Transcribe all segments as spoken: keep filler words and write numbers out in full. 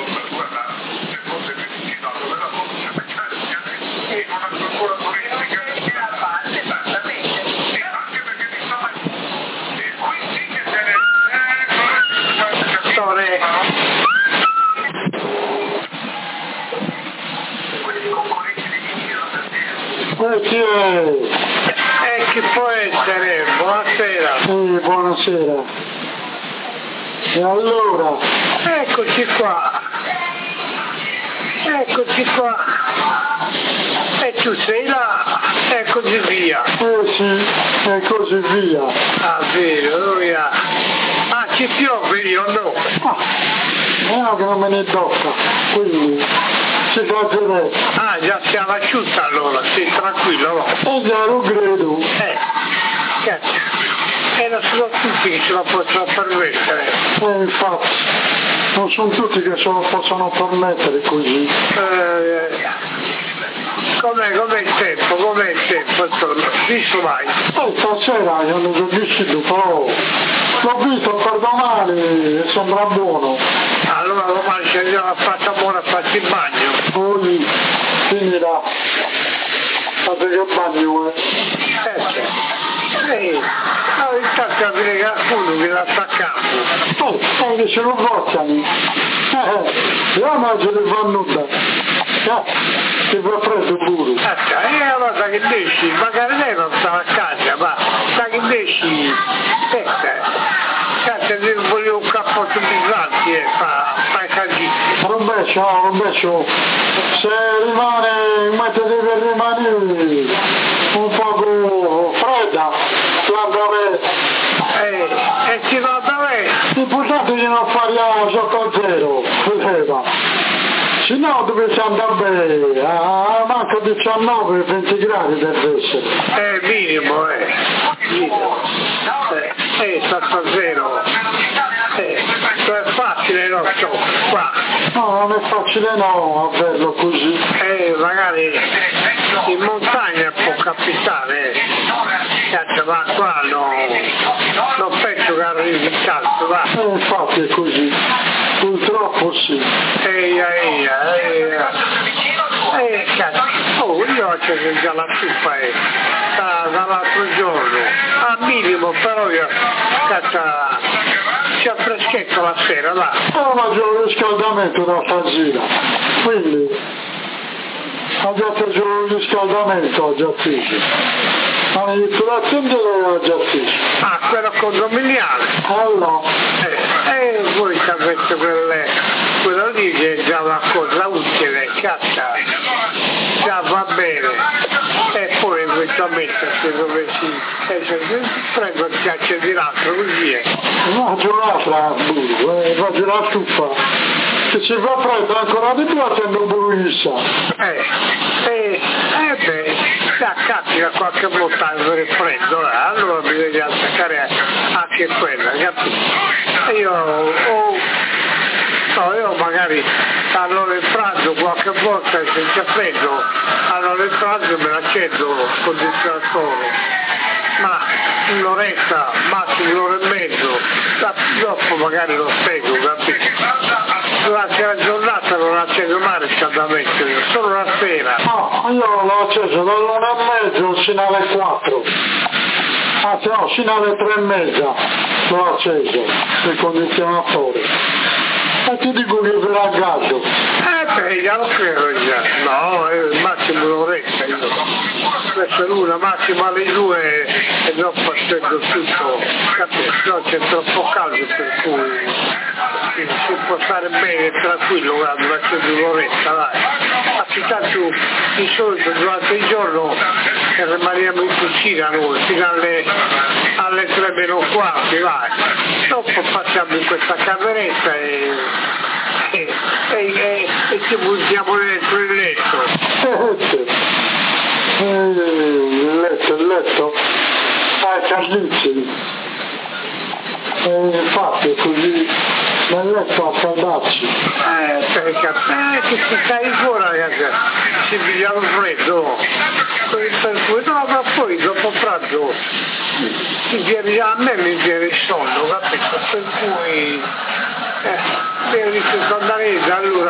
guarda, le cose medicinali, la cosa e una struttura turistica a parte, esattamente. E anche perché mi sta e qui sì che se ne Sorry. questi concorrenti di Dio Eh, chi è? E chi può essere? Buonasera. Eh, buonasera. E allora? Eccoci qua. Eccoci qua. E tu sei là. E così via. Eh sì, e così via. Ah, vero, via. Ah, ci piove io no. Ah, no che non me ne tocca, quindi si fa vedere. Ah, già siamo asciutta allora, sì, tranquillo. No? E già lo credo. Eh, cazzo. E non sono tutti che ce la possono permettere. E infatti, non sono tutti che se lo possono permettere così. Eh, com'è, com'è il tempo, com'è il tempo, insomma, visto mai? E stasera io non l'ho visto, però l'ho visto per domani e sembra buono. Allora domani ci andiamo a fare buona a farci il bagno. Poi finirà. Fate che bagno, eh. Eh, sì. Ehi, no, intanto capire che qualcuno che la sta a campo. Eh, anche se lo vogliano. Eh, io mangio del vannuta. Eh, ti fa freddo pure. Aspetta, e allora sa che esci, magari lei non stava a casa, ma sa che esci, aspetta, cazzo di volevo un cappotto pisanti e fa, fa i cagini. Roberto, no, Roberto, se rimane, mentre deve rimanere un po' fredda, guarda me. Eh, e ci va da me? L'importante è di non fare sotto a zero, vedeva. Se no dovesse andare bene, a manco diciannove venti gradi deve essere. Eh, minimo, eh, minimo. Eh, eh, sta a zero. Eh, non è facile, no, so, qua. No, non è facile no, averlo così. Eh, magari in montagna può capitare, eh. Cazzo, ma qua no, non penso che arrivi il caldo, va. Eh, infatti è così, purtroppo sì. Eia, eia, eia. Eh, cazzo, oh, io ho già la stufa, eh, da, dall'altro giorno, a minimo, però io, cazzo, c'è freschetto la sera, va. Ho maggiore riscaldamento da Fazina, quindi ho già preso il riscaldamento, ho già preso. Ma l'interazione l'ho già preso. Ah, quello condominiale. Allora, Eh, e voi sapete quelle, quello lì che è già una cosa utile, cazzo, già va bene. E poi eventualmente se dovessi essere, prendo il ghiaccio di l'altro, così è. mangio l'altra, eh, mangio la stufa. Che si fa freddo ancora di più attendo buissa. Eh, eh, eh beh, già capita qualche volta avere freddo, eh, allora bisogna attaccare anche quella, capito? E io, oh, no, io magari allora il pranzo qualche volta se c'è freddo, allora il pranzo me l'accendo con il condizionatore. Ma un'oretta, massimo un'ora e mezzo, dopo magari lo spiego, capito? Durante la giornata non accendo mai il riscaldamento, solo la sera. No, io l'ho acceso dall'una e mezzo fino alle quattro. Anzi no, fino alle tre e mezza l'ho acceso, il condizionatore. E ti dico che verrà caldo. Eh beh, già lo credo già. No, è massimo un'oretta io. Questa è l'una, massimo alle due e dopo accendo tutto, capito? No, c'è troppo caldo per cui si può stare bene tranquillo quando accendo un'oretta, dai. Ma che tanto di solito durante il giorno rimaniamo in cucina noi fino alle, alle tre meno quarti, vai. Dopo passiamo in questa cameretta e E, e, e, e ci buttiamo dentro il letto. Eh, il letto, il letto. Ah, i caldissimi. E infatti è così nel letto a caldarci. Eh, perché eh, che si stai fuori ragazzi, si piglia lo freddo. Per cui no, ma poi dopo pranzo si viene, a me mi viene il sonno, capito? Per cui eh, devo andare allora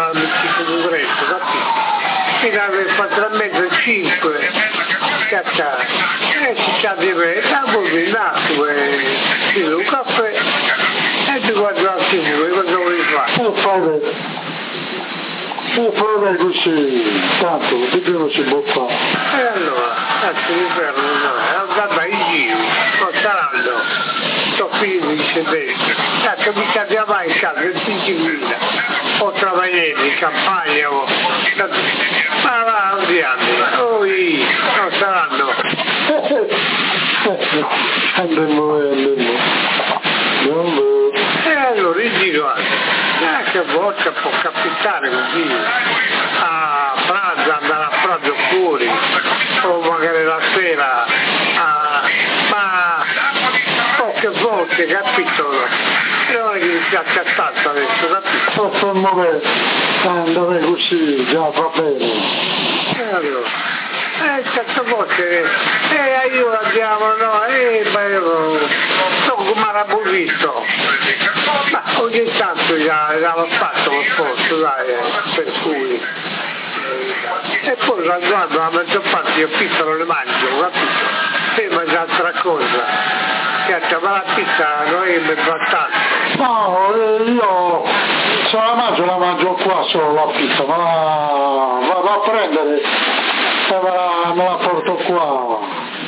cacciare, e si c'ha di me, dopo mi nasco e ti do un caffè e ti guardo la tivù, cosa vuoi fare? E fai vedere, e fai vedere così, tanto, di più non si può fare. E allora, cazzo di ferro, no, guarda in giro, sto sarando, sto finendo di sedere, cazzo mi cambiava in casa, il Sicilia, ho lavorato in campagna, ho... ma va, non di anni, oi, non saranno. Andremo, andremo, andremo. E allora io dico, anche a volte può capitare così, a pranzo, andare a pranzo fuori, o magari la sera, a... ma poche volte, capito? Non è che si accattata adesso, capito? Posso muovere, andare così, già va bene. E allora... Eh, certe volte, eh, io andiamo, no, eh, ma io sono come arabuito, ma ogni tanto già l'abbiamo fatto lo sport, dai, per cui, e poi quando la maggior parte io pizza non le mangio, capito? E mangio altra cosa, piaccia, ma la pizza noi mi fa tanto. No, io se la mangio la mangio qua solo la pizza, ma la vado a prendere e me la, me la porto qua.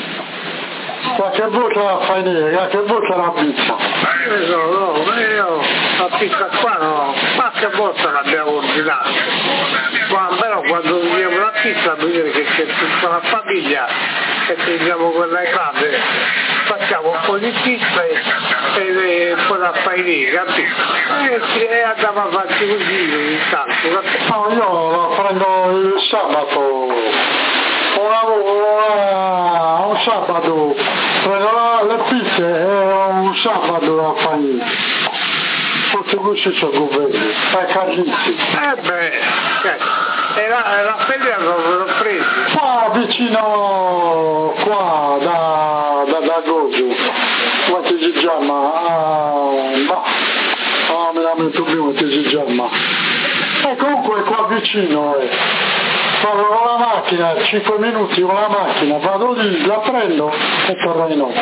Qualche volta la fai nera, qualche volta la pizza. Eh no, no, ma io la pizza qua no, qualche volta l'abbiamo ordinata. Ma però quando vediamo la pizza vuol dire che c'è tutta la famiglia e prendiamo quella grande, facciamo un po' di pizza e, e, e poi la fai nera, capito? E, e andiamo a farci così ogni tanto, capito? No, io la prendo il sabato. Una, una, un sabato prendo la, le pizze e un sabato la fai. Tutti questi sono belli, fai carnizi. Eh beh, e la, la figlia l'ho presa. Qua vicino, qua da, da, da Goggio, come si chiama? Ah, ma, ah, me la metto prima, come si chiama? E comunque qua vicino è. Eh. Vado con la macchina, cinque minuti con la macchina, vado lì, la prendo e torno in otto.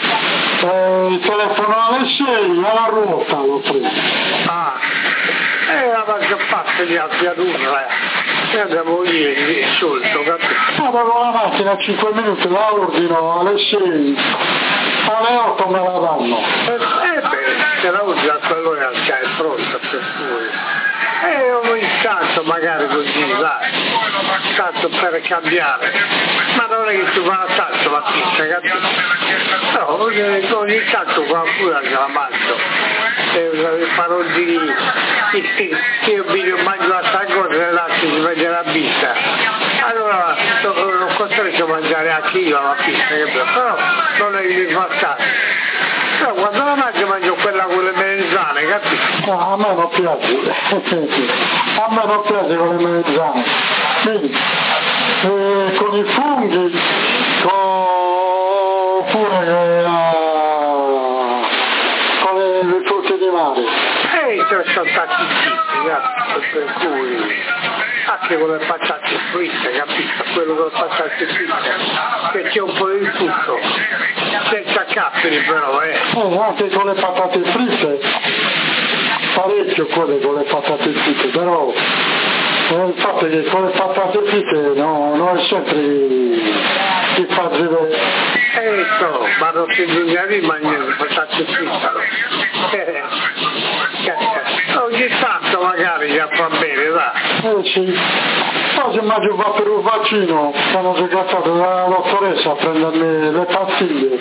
Eh, telefono alle sei, alla ruota l'ho preso. Ah, e la maggior parte di altri adurra, e andiamo lì solito, capito? Vado con la macchina, cinque minuti, la ordino alle sei, alle otto me la danno. Eh beh, se la usi a quell'ora già è pronta per cui. E ogni tanto magari così, dai, tanto per cambiare, ma non è che si fa tanto la pizza, capito? No, ogni, ogni tanto qualcuno se la mangio, e farò di che io mi mangio la cosa e l'altro si mangia la pizza, allora sono costretto a mangiare anche io la pizza, capito? Però non è che mi fa tanto. No, quando la mangio mangio quella con le melanzane, capito? No, a me non piace, a me non piace con le melanzane. Quindi, eh, con i funghi, con, pure eh, con le, le frutte di mare. E ce ne sono tanti tipi, capito? Per cui anche con le patate fritte, capito? Quello con le patate fritte, che c'è un po' di tutto. Senza capperi però, eh. Eh, anche con le patate fritte, parecchio quelle con le patate fritte, però eh, il fatto è che con le patate fritte no, non è sempre che fa vedere. Eh, so, ma non si bisogna rimanere le patate fritte. Eh, ogni tanto magari già fa bene, dai. Eh sì, oggi immagino va per un vaccino, sono giocato dalla dottoressa a prendermi le pastiglie.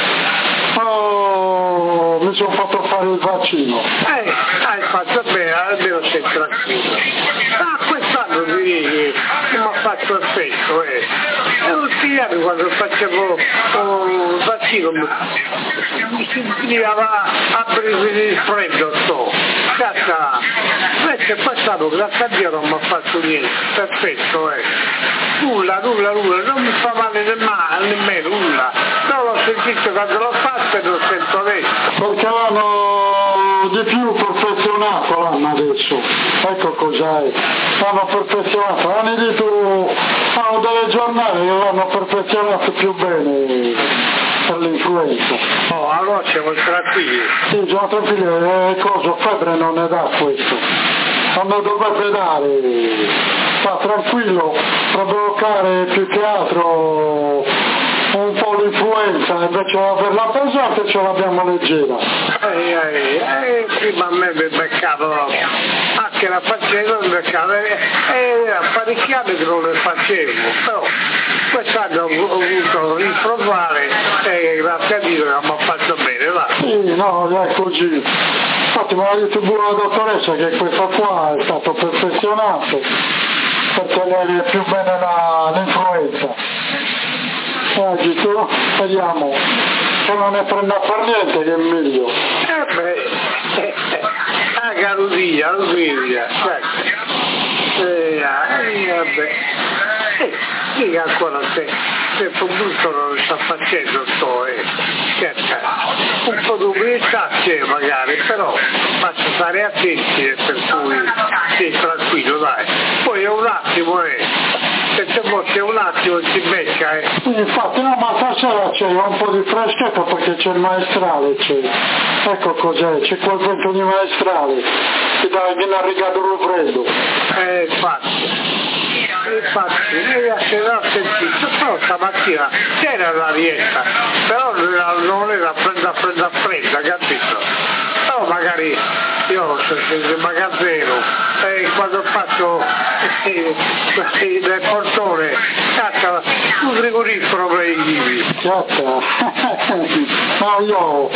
Oh, mi sono fatto fare il vaccino. Eh, hai fatto bene, almeno sei tranquillo. Ah, quest'anno direi che mi ha fatto effetto, eh. E tutti anni quando facevo oh, il vaccino mi si veniva a brividi il freddo, sto. Cazzo, invece quest'anno grazie a Dio non mi ha fatto niente, perfetto, eh. Nulla, nulla, nulla, non mi fa male nemmeno, nemmeno nulla. Non l'ho sentito quando l'ho fatto e lo sento adesso. Perché l'hanno di più perfezionato l'hanno adesso. Ecco cos'è. l'hanno perfezionato, hanno detto, hanno delle giornate che l'hanno perfezionato più bene per l'influenza. Oh, allora siamo tranquilli. Sì, siamo tranquilli, eh, cosa, febbre non ne dà questo, non ne dovrebbe dare. Sta tranquillo, provocare più che altro un po' l'influenza, invece per la pesante ce l'abbiamo leggera. Eh, eh, eh, prima a me mi beccavo, anche la facevo, mi beccavo, e eh, apparecchiate che non le facevo, però quest'anno ho voluto riprovare e grazie a Dio non mi ha fatto bene, va. Sì, no, è così. Infatti mi ha detto pure la dottoressa che questo qua è stato perfezionato per tenere più bene la, l'influenza. E ha detto, vediamo, se non ne prenda per niente che è meglio. Eh beh, la carusia, la figlia, eh, eh, vabbè. Eh, dica ancora se, se un brutto non lo sta facendo sto, eh, cerca, un po' di umiltà c'è magari, però faccio stare attenti e per cui sì, tranquillo dai, poi è un attimo eh, se c'è c'è un attimo si becca eh. Infatti no, ma stasera c'è un po' di freschetto perché c'è il maestrale, c'è. Ecco cos'è, c'è quel vento di maestrale che dà viene a rigato freddo. Eh infatti. Infatti, io ho sentito, però stamattina c'era l'arietta, però non era fredda, fredda, fredda, capito? Però magari io sono in magazzino e quando faccio eh, il portone, caccia, un frigorifero per i vivi. Certo, no io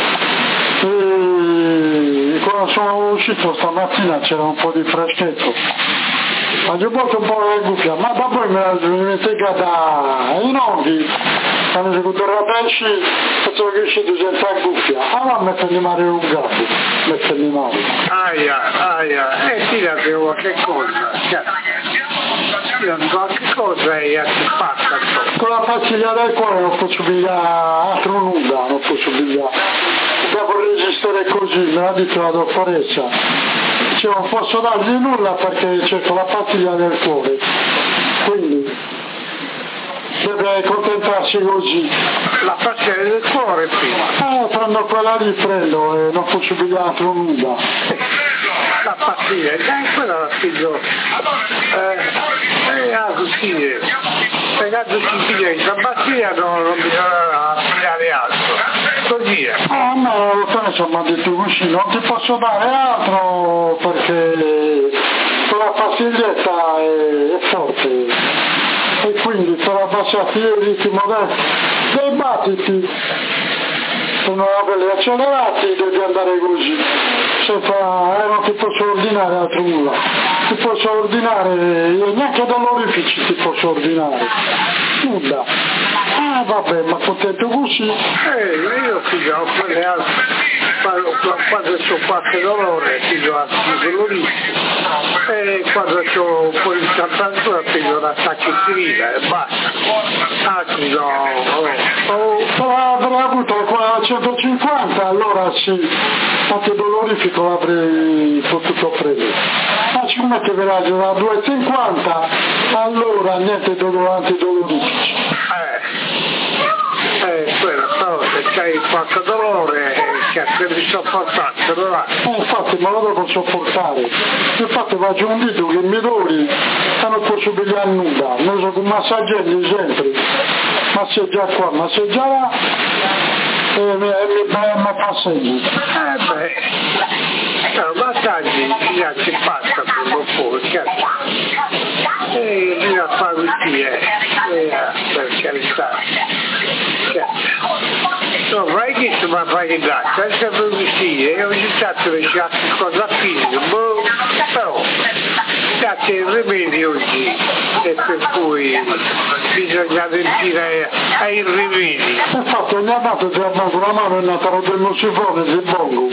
eh, quando sono uscito stamattina c'era un po' di freschetto. Ma gli ho portato un po' le cuffie, ma da poi me la dimenticata i nodi, quando si poteva pesci, faccio che è uscito senza cuffia, allora mettergli male un gatto, mettergli male. Aia, aia, e tirati qualche cosa, cioè, tirati qualche cosa e ti passa. Con la pastiglia del cuore non posso pigliare altro nulla, non posso pigliare. Devo resistere così, me l'ha detto la dottoressa. Cioè, non posso dargli nulla perché c'è con la pastiglia del cuore, quindi deve accontentarsi così. La pastiglia del cuore prima? Eh, prendo quella lì, prendo e non posso pigliare altro nulla. La pastiglia, dai, quella la piglio, eh, eh, ah, così, pegando si piglia, la pastiglia non, non bisogna pigliare altro. Così è. Ah, a me la dottoressa mi ha detto così, non ti posso dare altro perché quella pastiglietta è, è forte e quindi per abbassarti il ritmo dei, dei battiti per non averli accelerati devi andare così, senza, eh, non ti posso ordinare altro nulla, ti posso ordinare, neanche dall'orificio ti posso ordinare, nulla. Ah vabbè, ma contento così? Eh, io figlio quelle altre, quando c'ho qualche dolore figlio altri dolorissimi e quando c'ho un po' di temperatura figlio una tachipirina e basta, altri no, oh, oh. Però avrei avuto qua a centocinquanta, allora sì, qualche dolorifico l'avrei potuto prendere. Ma siccome che verrà da duecentocinquanta, allora niente dolore antidolorifici. Eh. Eh, quella, però se c'hai qualche dolore eh, che devi sopportartelo là. Eh, infatti me lo devo sopportare. Infatti faccio un dito che mi dori e non posso pigliare nulla. Ne so con massaggiarli sempre. Massaggia qua, massaggia là e mi, mi, mi fa segni. Eh beh, no, massaggi già ci passa prima o poi, certo. E bisogna fare così, eh, eh, per carità. No, vai che si va a fare grazie, è sempre così, e ogni tanto mi c'è qualcosa fisica, boh, però c'è il rimedio oggi, e per cui bisogna adempiere ai rimedi. Infatti ogni tanto ti abbanco la mano e nata del musifone, si bongo,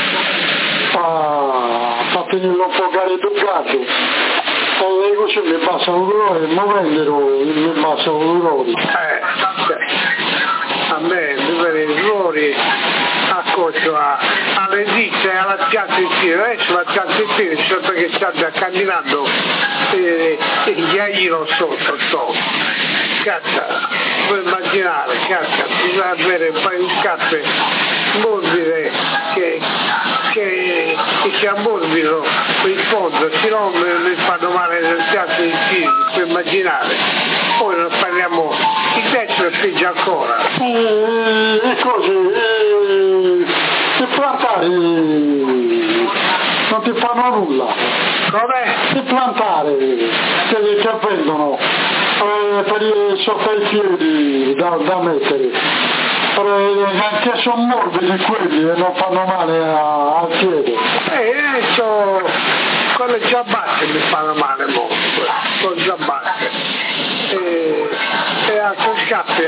fa finire un po' caricato. E così mi passano dolori, muovendolo mi passano dolori. Eh, cioè, a me mi viene i dolori accorso alle dita e alla pianta in piedi, adesso la pianta in piedi sempre che sta camminando e, e gli aglio sotto, sotto. Cazzo, puoi immaginare, cazzo, bisogna avere un paio di scarpe morbide che, che, che sia morbido il fondo, se no mi, mi fanno male nel piatto di piedi, puoi immaginare. Poi non parliamo, il destro è peggio ancora. E, e così, e, i plantari non ti fanno nulla. Com'è? I plantari che, che vendono eh, per i sotto i piedi da, da mettere, per, anche sono morbidi quelli e non fanno male a, al piede. Eh, so, con le giabbatte mi fanno male molto, con le giabbatte. E, e altre scarpe,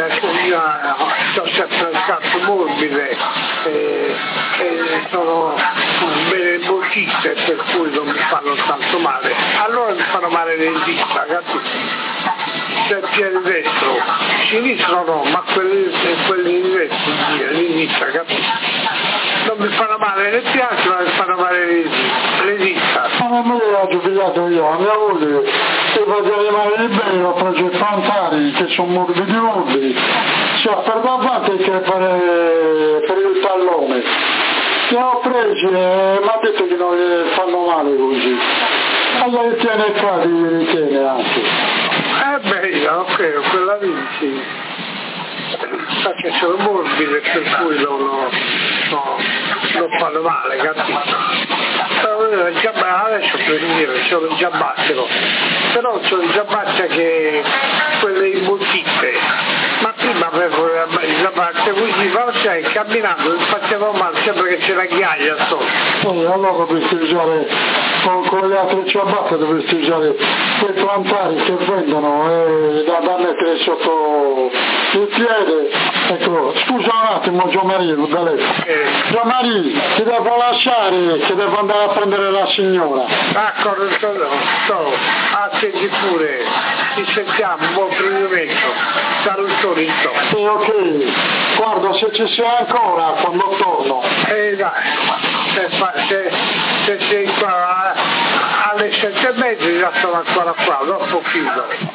ho sempre le scarpe morbide e, e sono bene boccite per cui non mi fanno tanto male. Allora mi fanno male le dita, capito? Se il piede destro, sinistro no, ma quelli, quelli di destro, l'inizia, capito? Non mi fanno male le piante, ma mi fanno male le, le dita. Ma me l'ho giocato io, a mia moglie, se voglio rimanere bene, ho preso i plantari che sono morbidi morbidi, sia per davanti che per, per il tallone. Li ho presi e mi ha detto che non gli fanno male così. Allora li tiene qua, li ritiene anche. Eh beh, ok, quella lì sì. Perché sono morbide per cui non, non, non, non fanno male, capito? Adesso per dire, sono in giabbattero, però sono in giabbatte che quelle imbottite, ma prima avevo il giabbatte così, ma sai, camminando mi facevo male, sembra che c'è la ghiaia sotto. E allora dovresti usare, con, con le altre ciabatte dovresti usare quei plantari che vendono eh, da, da mettere sotto il piede. Ecco, scusa un attimo Gianmaria, Eh. Gianmaria, ti devo lasciare, che devo andare a prendere la signora. D'accordo, sto, sto, attenti pure, ci sentiamo, buon proseguimento, salutoni, sto. Sì, ok, guarda se ci sei ancora quando torno. Eh dai, se, fa, se, se sei qua alle sette e mezza già sono ancora qua, dopo chiudo.